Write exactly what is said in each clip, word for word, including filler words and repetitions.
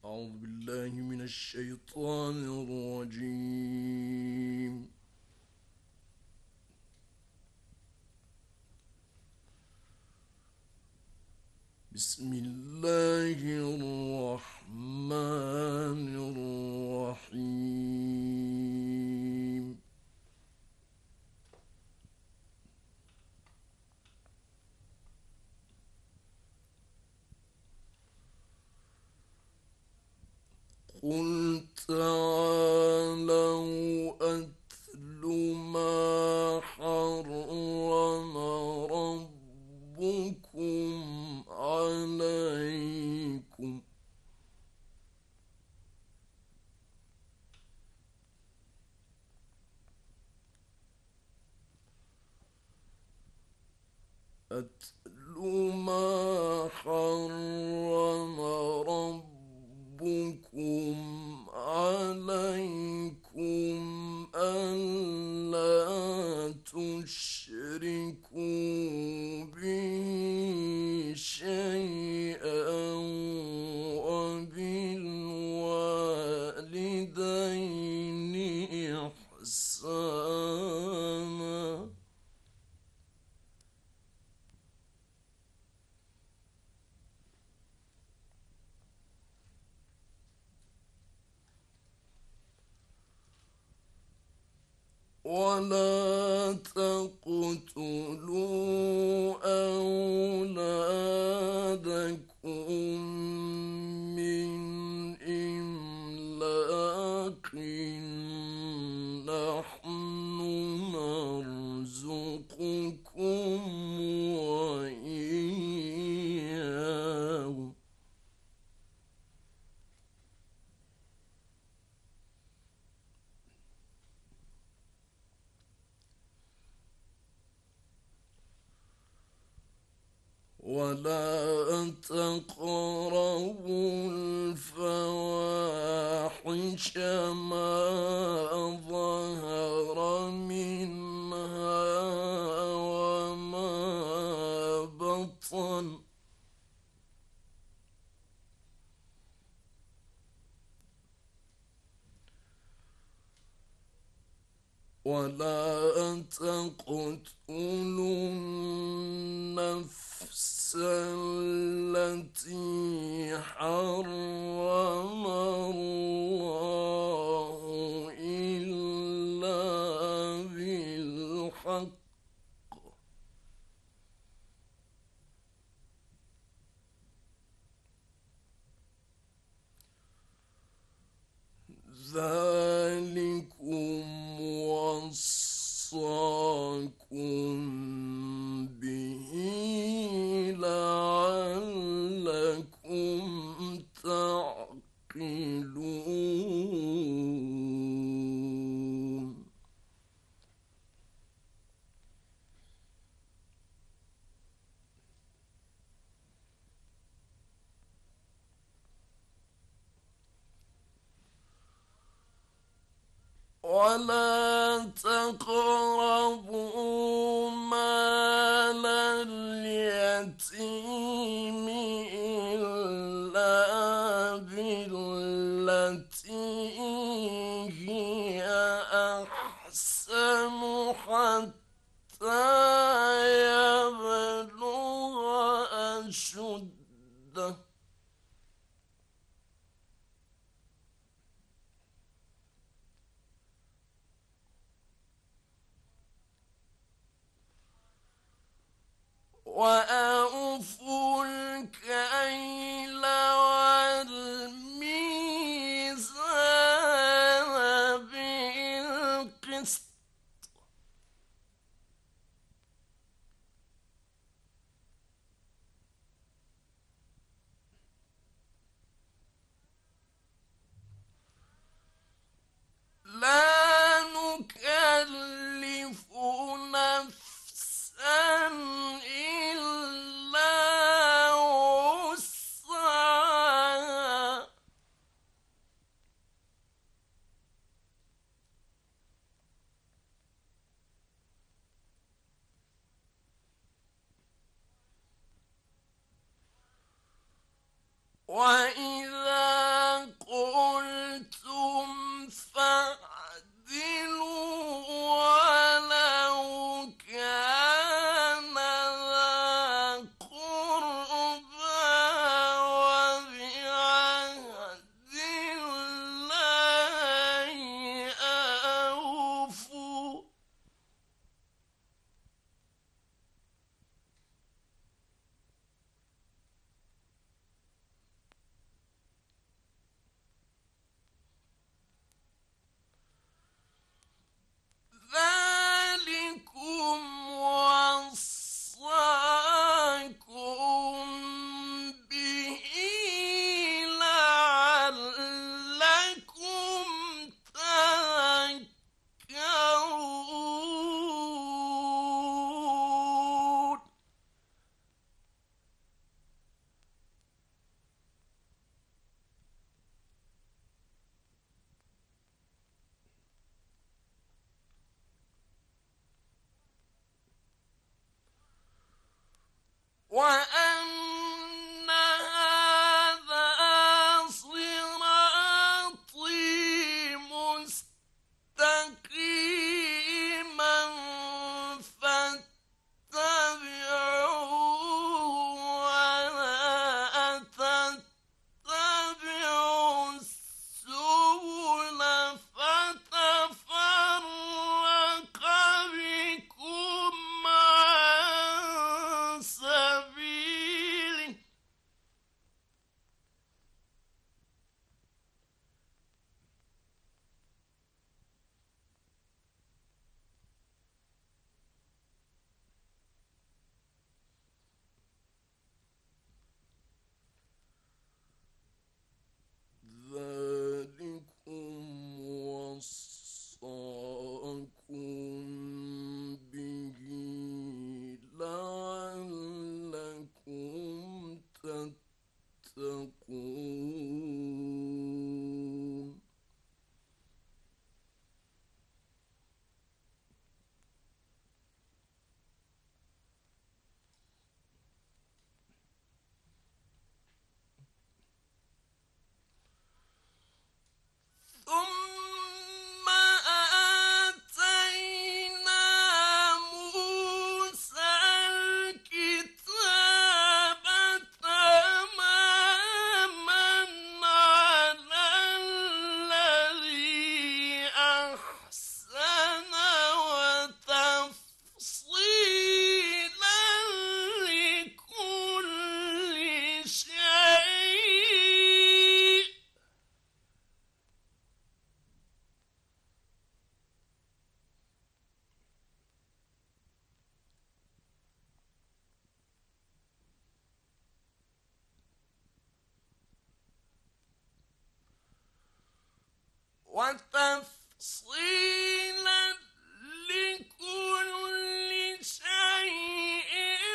أعوذ بالله من الشيطان الرجيم. بسم الله الرحمن الرحيم. قل تعالوا أتل ما حرم ربكم عليكم أتل ما حرم ربكم عليكم ألا تشركوا به شيئا وبالوالدين إحسانا ولا تقتلوا أولادكم من إملاق نحن نرزقكم وإياهم ولا تقربوا الفواحش ما ظهر منها وما بطن ولا تقتلوا النفس التي حرم الله إلا بالحق ذلكم وصاكم به لعلكم تعقلون ولا تقربوا مال اليتيم إلا بالتي هي أحسن حتى يبلغ أشده وأوفوا الكيل والميزان بالقسط لا نكلف نفسا إلا وسعها وإذا وأن هذا صراطي مستقيما فاتبعوه ولا تتبعوا السبل فتفرق بكم عن سبيله ذلكم وصاكم به لعلكم تتقون ثم آتينا موسى الكتاب تماما على الذي أحسن وتفصيلا لكل شيء وتفصيلا لكل شيء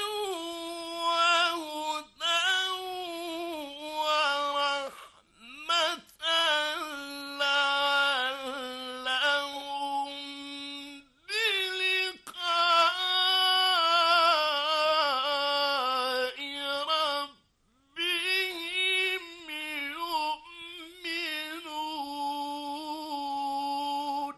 وهدى ورحمة لعلهم بلقاء ربهم يؤمنون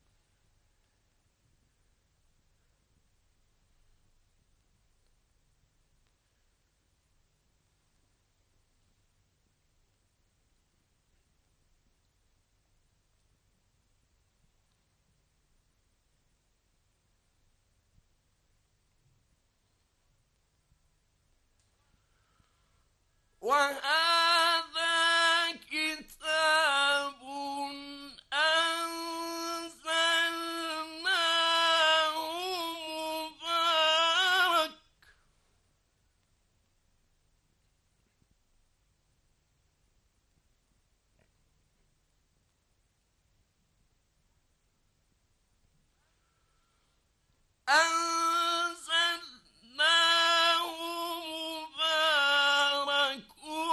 وهذا كتاب أنزلناه مبارك أنزلناه مبارك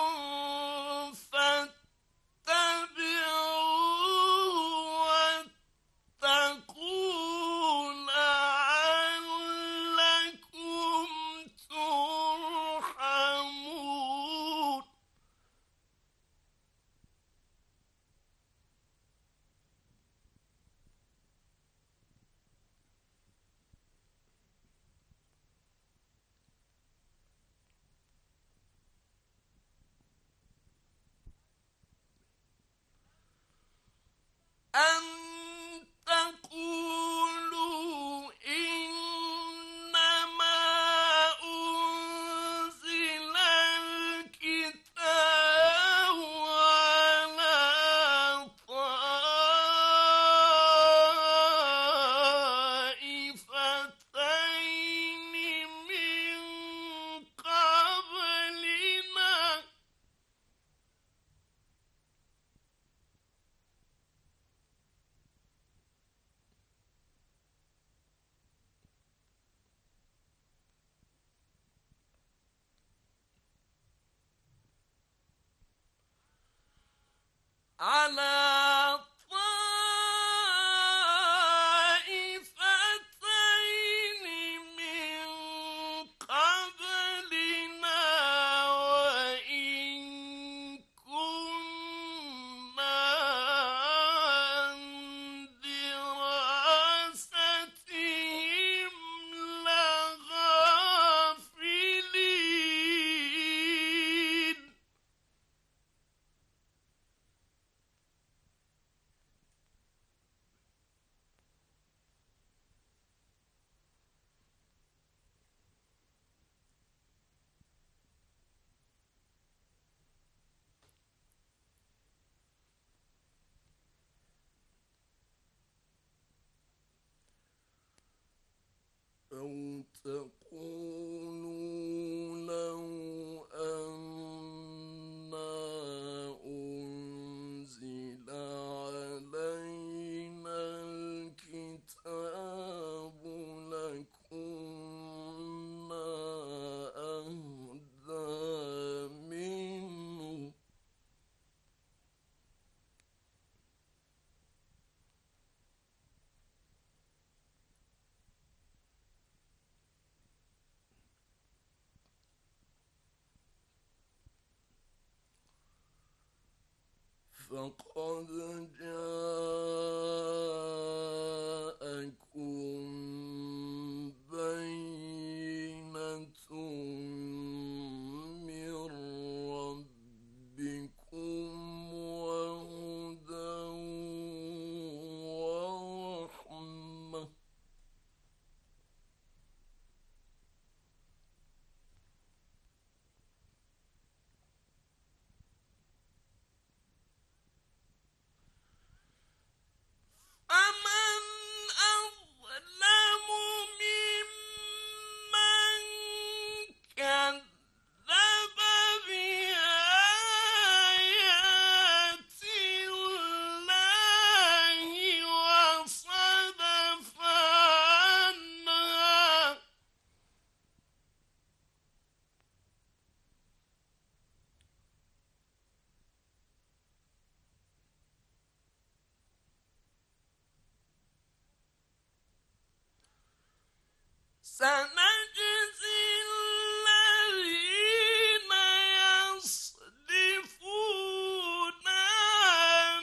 فاتبعوه واتقوا لعلكم ترحمون أن تقولوا إنما أنزل الكتاب على طائفتين من قبلنا على طائفتين من قبلنا تقولوا لو أنا أنزل علينا الكتاب لكنا أهدى منه. فقد جاءكم بينة من ربكم وهدى ورحمة. فمن أظلم ممن كذب بآيات الله وصدف عنها. سنجزي الذين يصدفون عن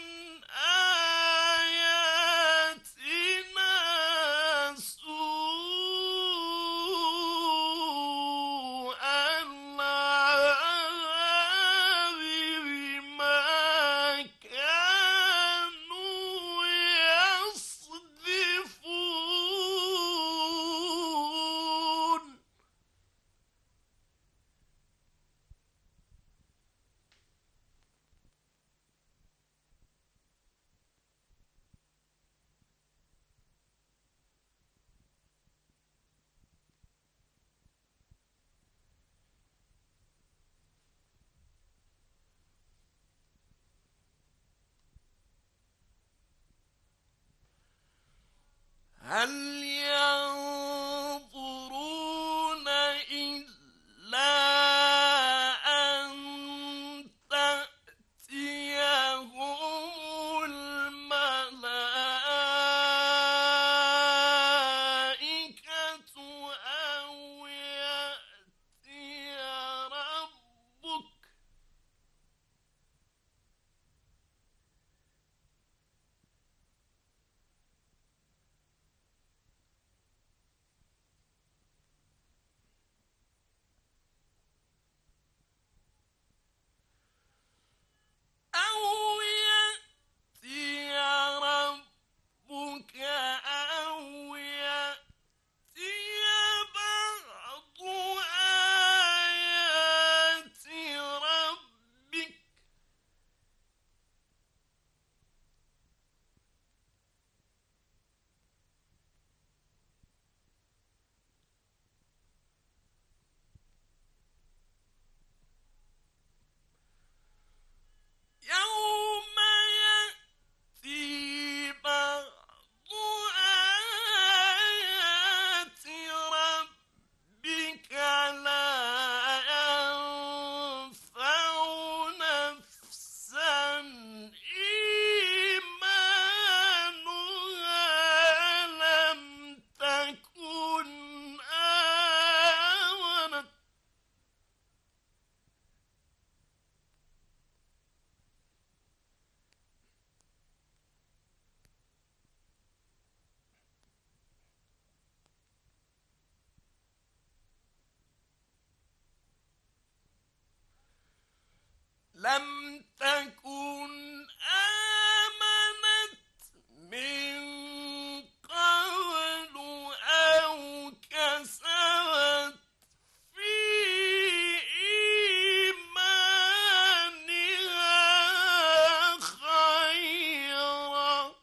آياتنا سوء العذاب بما كانوا يصدفون. هل ينظرون إلا أن تأتيهم الملائكة أو يأتي ربك أو يأتي ربك أو يأتي بعض آيات ربك. يوم يأتي بعض آيات ربك لا ينفع نفسا إيمانها لم تكن آمنت لم تكن آمنت من قبل أو كسبت في إيمانها خيرا.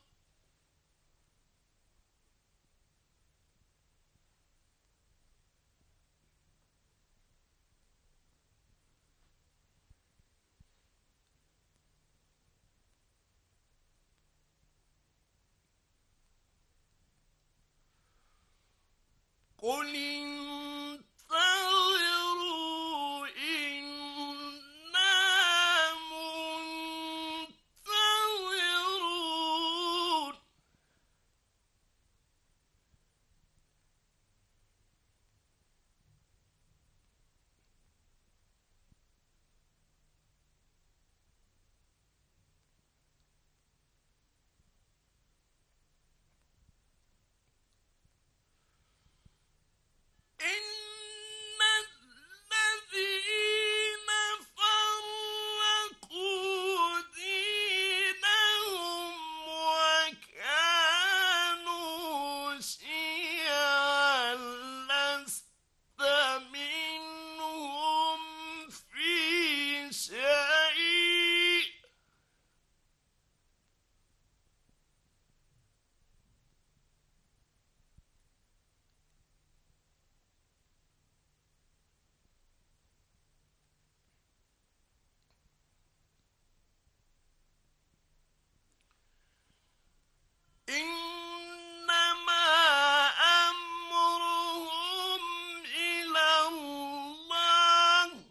إنما أمرهم إلى الله.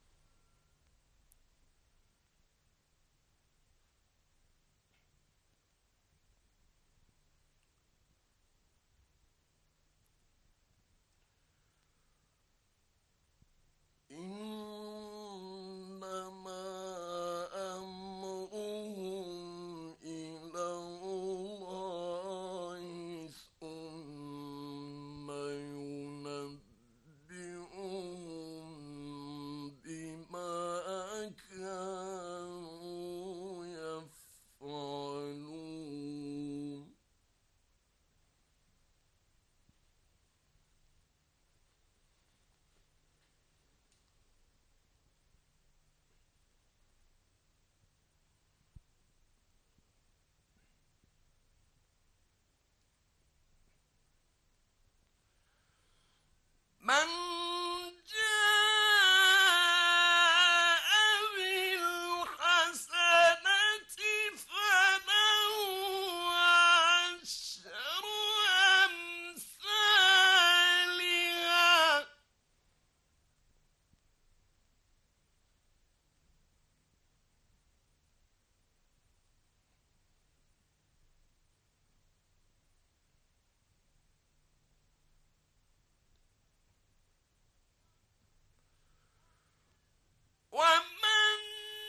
إنما أمرهم إلى الله ثم ينبئهم بما كانوا يفعلون. من جاء بالحسنة فله عشر أمثالها. ومن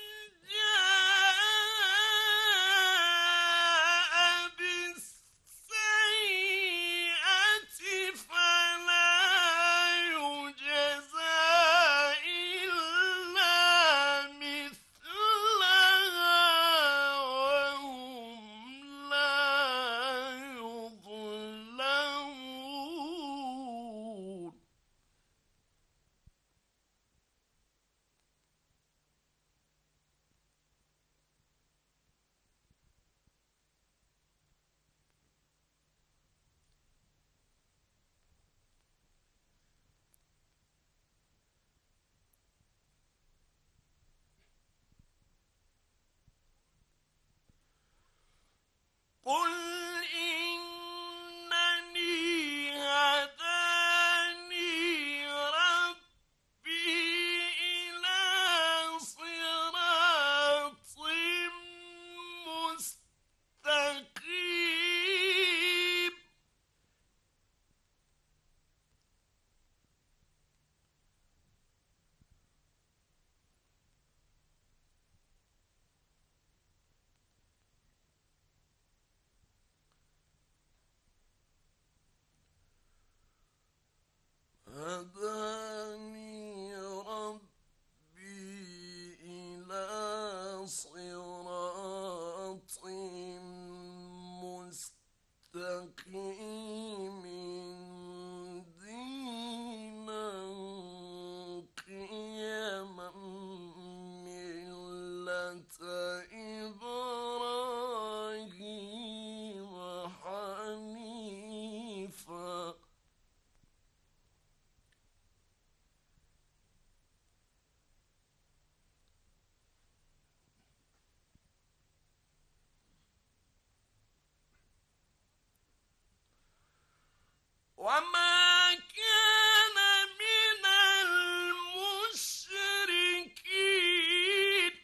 جاء بالسيئة فلا يجزى إلا مثلها وهم لا يظلمون. قل إنني هداني ربي إلى صراط مستقيم. هداني ربي إلى صراط مستقيم دينا قيما ملة إبراهيم حنيفا. وما كان من المشركين.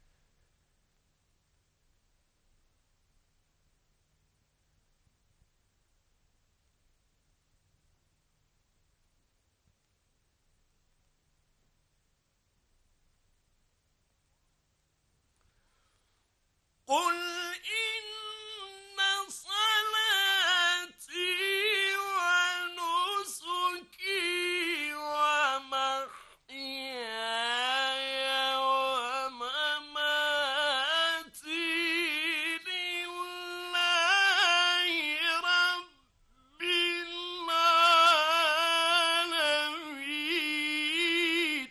قل إن صلاتي ونسكي ومحياي ومماتي لله رب العالمين.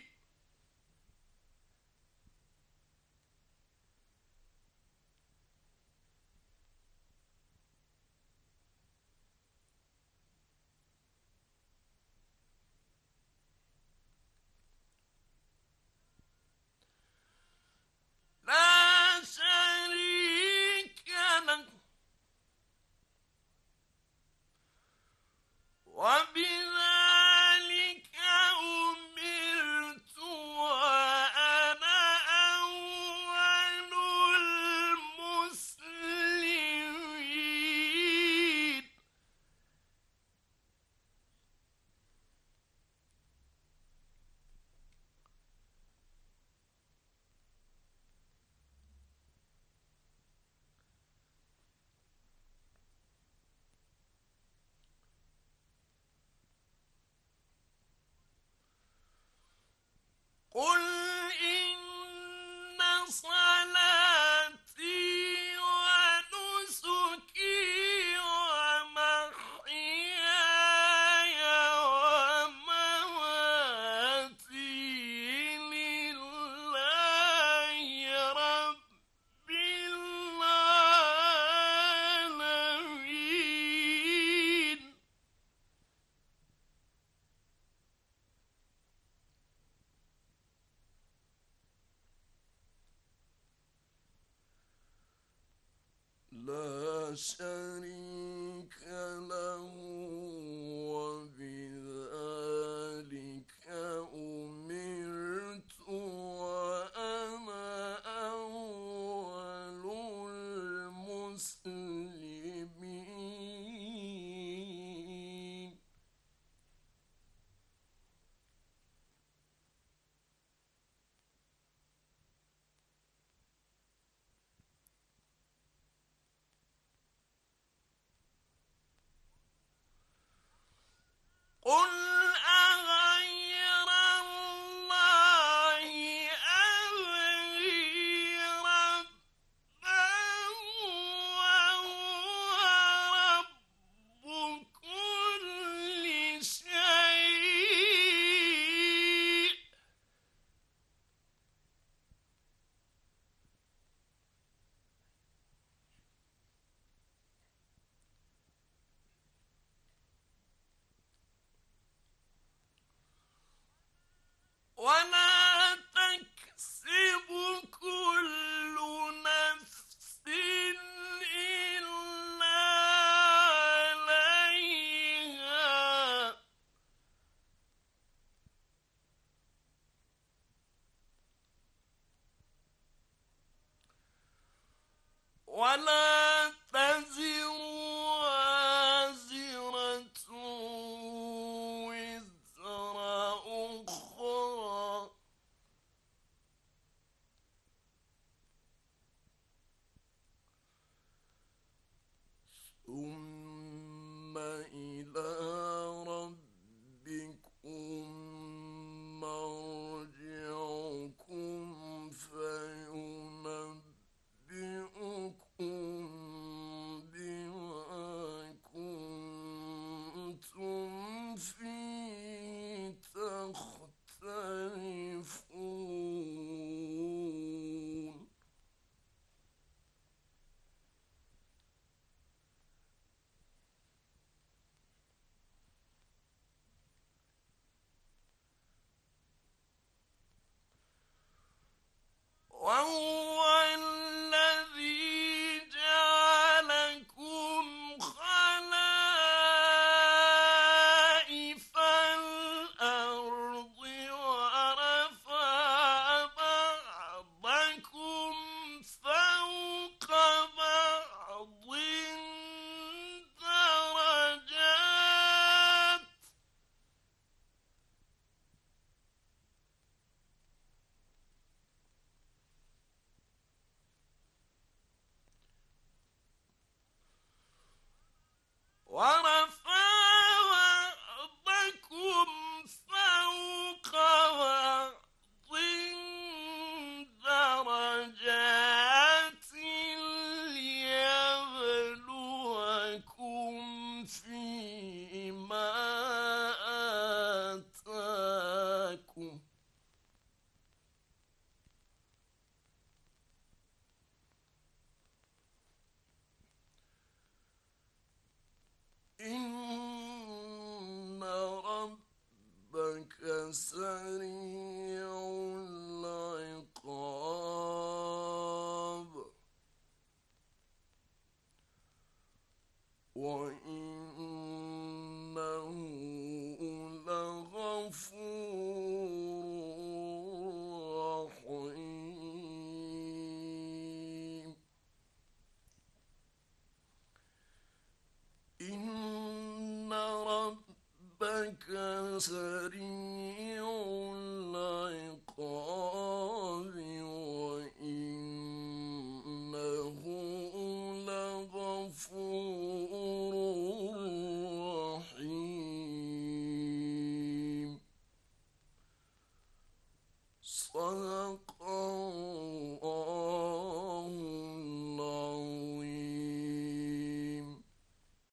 شريك له وبذلك أمرت وأنا أول المسلمين. قل أغير الله أبغي ربا وهو رب كل شيء ولا تكسب كل نفس إلا عليها ولا تزر وازرة وزر أخرى ثم إلى ربكم مرجعكم فينبئكم بما كنتم فيه تختلفون. وهو الذي جعلكم خلائف الأرض ورفع بعضكم فوق بعض درجات ورفع بعضكم فوق بعض درجات ليبلوكم فيما آتاكم. إن ربك